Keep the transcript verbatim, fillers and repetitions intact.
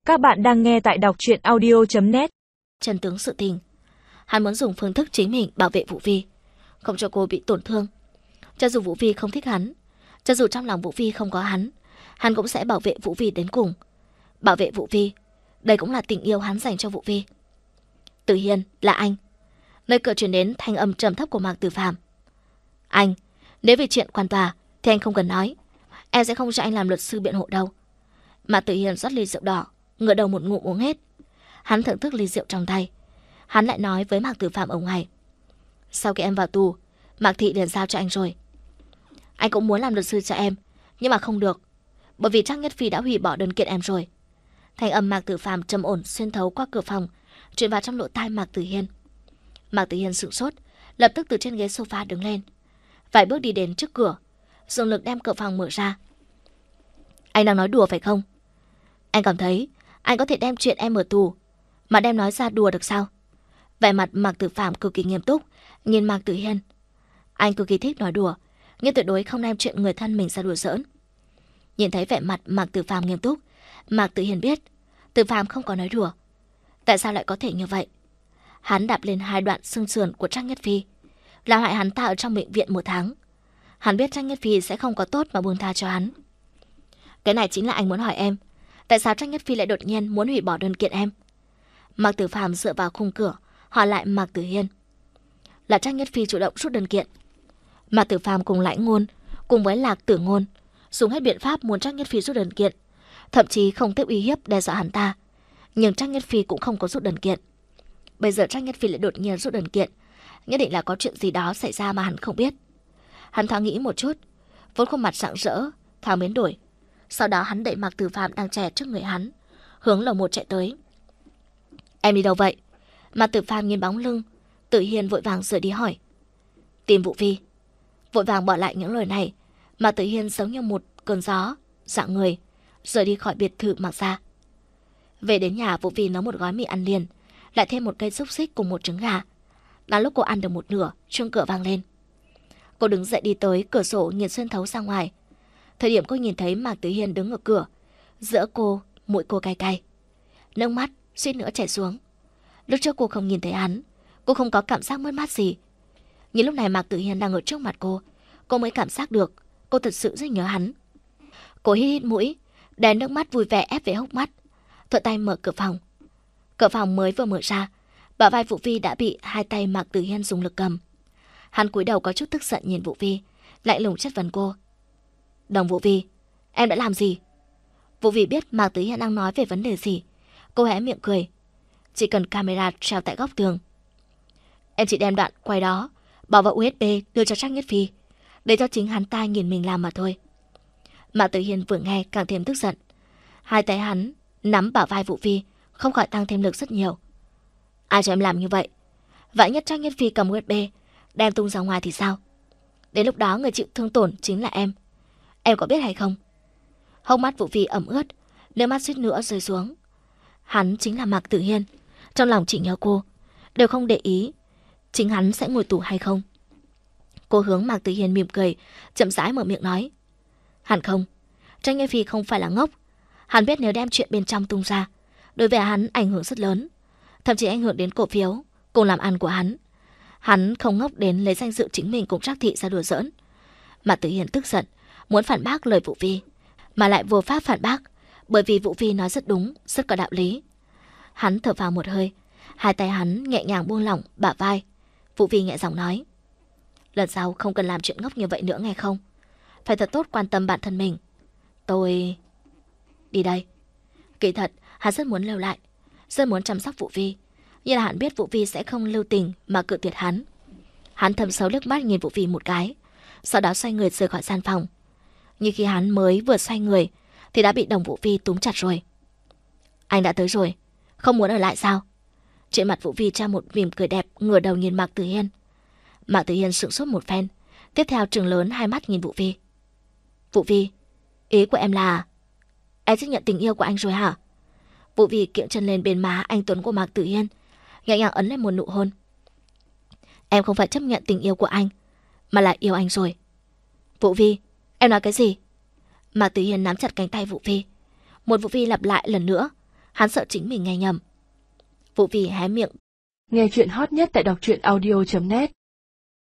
Các bạn đang nghe tại đọc truyện audio chấm net. Chân tướng sự tình, hắn muốn dùng phương thức chính mình bảo vệ Vũ Vi, không cho cô bị tổn thương. Cho dù Vũ Vi không thích hắn, cho dù trong lòng Vũ Vi không có hắn, hắn cũng sẽ bảo vệ Vũ Vi đến cùng. Bảo vệ Vũ Vi, đây cũng là tình yêu hắn dành cho Vũ Vi. Tử Hiên, là anh. Nơi cửa truyền đến thanh âm trầm thấp của Mạc Tử Phàm. Anh, nếu về chuyện quan tòa thì anh không cần nói, em sẽ không cho anh làm luật sư biện hộ đâu. Mạc Tử Hiên rót ly rượu đỏ, ngửa đầu một ngụm uống hết. Hắn thưởng thức ly rượu trong tay. Hắn lại nói với Mạc Tử Phàm ở ngoài, sau khi em vào tù, Mạc Thị liền giao cho anh rồi. Anh cũng muốn làm luật sư cho em, nhưng mà không được, bởi vì Trác Nhất Phi đã hủy bỏ đơn kiện em rồi. Thanh âm Mạc Tử Phàm trầm ổn xuyên thấu qua cửa phòng, truyền vào trong lỗ tai Mạc Tử Hiên. Mạc Tử Hiên sửng sốt, lập tức từ trên ghế sofa đứng lên, vài bước đi đến trước cửa, dùng lực đem cửa phòng mở ra. Anh đang nói đùa phải không? Anh cảm thấy anh có thể đem chuyện em ở tù mà đem nói ra đùa được sao? Vẻ mặt Mạc Tử Phàm cực kỳ nghiêm túc nhìn Mạc Tử Hiên. Anh cực kỳ thích nói đùa, nhưng tuyệt đối không đem chuyện người thân mình ra đùa giỡn. Nhìn thấy vẻ mặt Mạc Tử Phàm nghiêm túc, Mạc Tử Hiên biết Tử Phàm không có nói đùa. Tại sao lại có thể như vậy? Hắn đạp lên hai đoạn xương sườn của Trác Nhất Phi, làm hại hắn ta ở trong bệnh viện một tháng. Hắn biết Trác Nhất Phi sẽ không có tốt mà buông tha cho hắn. Cái này chính là anh muốn hỏi em, tại sao Trác Nhất Phi lại đột nhiên muốn hủy bỏ đơn kiện em? Mạc Tử Phàm dựa vào khung cửa hỏi lại Mạc Tử Hiên. Là Trác Nhất Phi chủ động rút đơn kiện. Mạc Tử Phàm cùng Lãnh Ngôn cùng với Lạc Tử Ngôn dùng hết biện pháp muốn Trác Nhất Phi rút đơn kiện, thậm chí không tiếp uy hiếp đe dọa hắn ta, nhưng Trác Nhất Phi cũng không có rút đơn kiện. Bây giờ Trác Nhất Phi lại đột nhiên rút đơn kiện, nhất định là có chuyện gì đó xảy ra mà hắn không biết. Hắn thoáng nghĩ một chút, vốn khuôn mặt rạng rỡ thoáng biến đổi. Sau đó hắn đẩy Mạc Tử Phàm đang trẻ trước người hắn, hướng lầu một chạy tới. Em đi đâu vậy? Mạc Tử Phàm nhìn bóng lưng Tử Hiên vội vàng rời đi hỏi. Tìm Vũ Vi. Vội vàng bỏ lại những lời này, Mạc Tử Hiên giống như một cơn gió dạng người rời đi khỏi biệt thự Mạc gia. Về đến nhà, Vũ Vi nấu một gói mì ăn liền, lại thêm một cây xúc xích cùng một trứng gà. Đang lúc cô ăn được một nửa, chuông cửa vang lên. Cô đứng dậy đi tới cửa sổ nhìn xuyên thấu ra ngoài. Thời điểm cô nhìn thấy Mạc Tử Hiên đứng ở cửa, giữa cô mũi cô cay cay, nước mắt suýt nữa chảy xuống. Lúc trước cô không nhìn thấy hắn, cô không có cảm giác mất mát gì. Nhưng lúc này Mạc Tử Hiên đang ở trước mặt cô, cô mới cảm giác được cô thật sự rất nhớ hắn. Cô hít hít mũi, đè nước mắt vui vẻ ép về hốc mắt, thuận tay mở cửa phòng. Cửa phòng mới vừa mở ra, bả vai Vũ Vi đã bị hai tay Mạc Tử Hiên dùng lực cầm. Hắn cúi đầu có chút tức giận nhìn Vũ Vi, lạnh lùng chất vấn cô. Đồng Vũ Vi, em đã làm gì? Vũ Vi biết Mạc Tử Hiên đang nói về vấn đề gì, cô hé miệng cười. Chỉ cần camera treo tại góc tường. Em chỉ đem đoạn quay đó bỏ vào u ét bê đưa cho Trác Nhất Phi, để cho chính hắn ta nhìn mình làm mà thôi. Mạc Tử Hiên vừa nghe càng thêm tức giận. Hai tay hắn nắm bả vai Vũ Vi, không khỏi tăng thêm lực rất nhiều. Ai cho em làm như vậy? Vạn nhất Trác Nhất Phi cầm u ét bê đem tung ra ngoài thì sao? Đến lúc đó người chịu thương tổn chính là em. Em có biết hay không? Hốc mắt Vũ Vi ẩm ướt, nước mắt suýt nữa rơi xuống. Hắn chính là Mạc Tử Hiên, trong lòng chỉ nhớ cô, đều không để ý chính hắn sẽ ngồi tù hay không. Cô hướng Mạc Tử Hiên mỉm cười, chậm rãi mở miệng nói. Hẳn không, Trác Nhất Phi không phải là ngốc. Hắn biết nếu đem chuyện bên trong tung ra, đối với hắn ảnh hưởng rất lớn, thậm chí ảnh hưởng đến cổ phiếu cùng làm ăn của hắn. Hắn không ngốc đến lấy danh dự chính mình cùng Trác Thị ra đùa giỡn. Mạc Tử Hiên tức giận, muốn phản bác lời Vũ Vi, mà lại vô pháp phản bác, bởi vì Vũ Vi nói rất đúng, rất có đạo lý. Hắn thở vào một hơi, hai tay hắn nhẹ nhàng buông lỏng bả vai. Vũ Vi nhẹ giọng nói. Lần sau không cần làm chuyện ngốc như vậy nữa nghe không? Phải thật tốt quan tâm bản thân mình. Tôi... Đi đây. Kỳ thật, hắn rất muốn lưu lại, rất muốn chăm sóc Vũ Vi, nhưng là hắn biết Vũ Vi sẽ không lưu tình mà cự tuyệt hắn. Hắn thầm sâu liếc mắt nhìn Vũ Vi một cái, sau đó xoay người rời khỏi gian phòng. Nhưng khi hắn mới vừa xoay người thì đã bị Đồng Vũ Vi túm chặt rồi. Anh đã tới rồi, không muốn ở lại sao? Trên mặt Vũ Vi tra một mỉm cười đẹp, ngửa đầu nhìn Mạc Tử Hiên. Mạc Tử Hiên sững sốt một phen, tiếp theo trừng lớn hai mắt nhìn Vũ Vi. Vũ Vi, ý của em là em chấp nhận tình yêu của anh rồi hả? Vũ Vi kiễng chân lên bên má anh tuấn của Mạc Tử Hiên, nhẹ nhàng ấn lên một nụ hôn. Em không phải chấp nhận tình yêu của anh, mà là yêu anh rồi. Vũ Vi, em nói cái gì? Mạc Tử Hiên nắm chặt cánh tay Vũ Vi. Một Vũ Vi lặp lại lần nữa, Hắn sợ chính mình nghe nhầm. Vũ Vi hé miệng. Nghe chuyện hot nhất tại đọc truyện audio chấm net.